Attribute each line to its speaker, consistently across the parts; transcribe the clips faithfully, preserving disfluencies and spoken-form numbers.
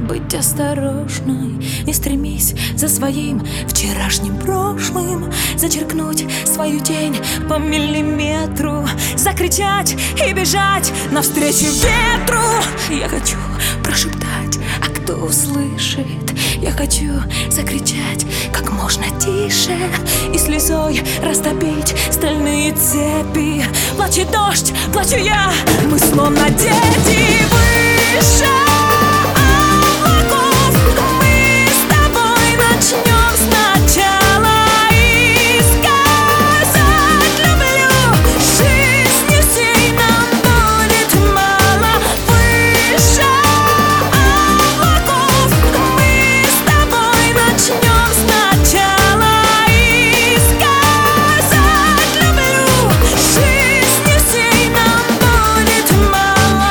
Speaker 1: быть осторожной. Не стремись за своим вчерашним прошлым зачеркнуть свою тень по миллиметру, закричать и бежать навстречу ветру. Я хочу прошептать, а кто услышит? Я хочу закричать как можно тише и слезой растопить стальные цепи. Плачет дождь, плачу я, мы словно дети выше облаков. Мы с тобой начнем сначала и сказать люблю. Жизни всей нам будет мало. Выше облаков мы с тобой начнем сначала и сказать люблю. Жизни всей нам будет мало.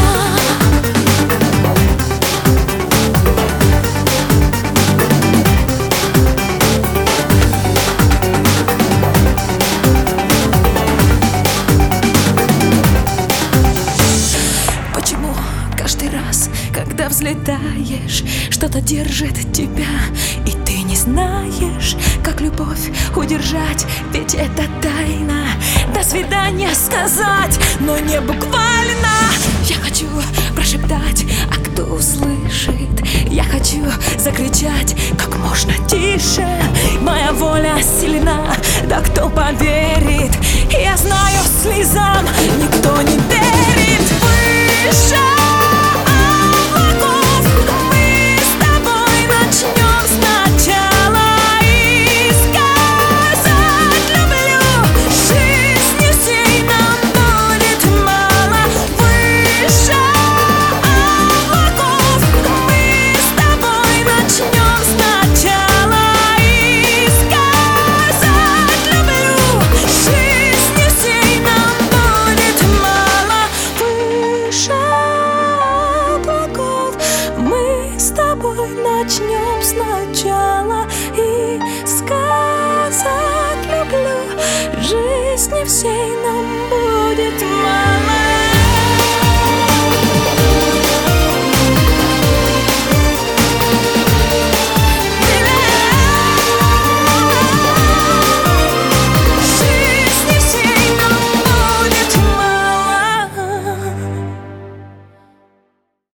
Speaker 1: Почему каждый раз, когда взлетаешь, что-то держит тебя, и ты не знаешь, как любовь удержать? Ведь это тайна. До свидания сказать, но не буквально. Я хочу прошептать, а кто услышит? Я хочу закричать как можно тише. Моя воля сильна, да кто поверит? Я знаю, слезам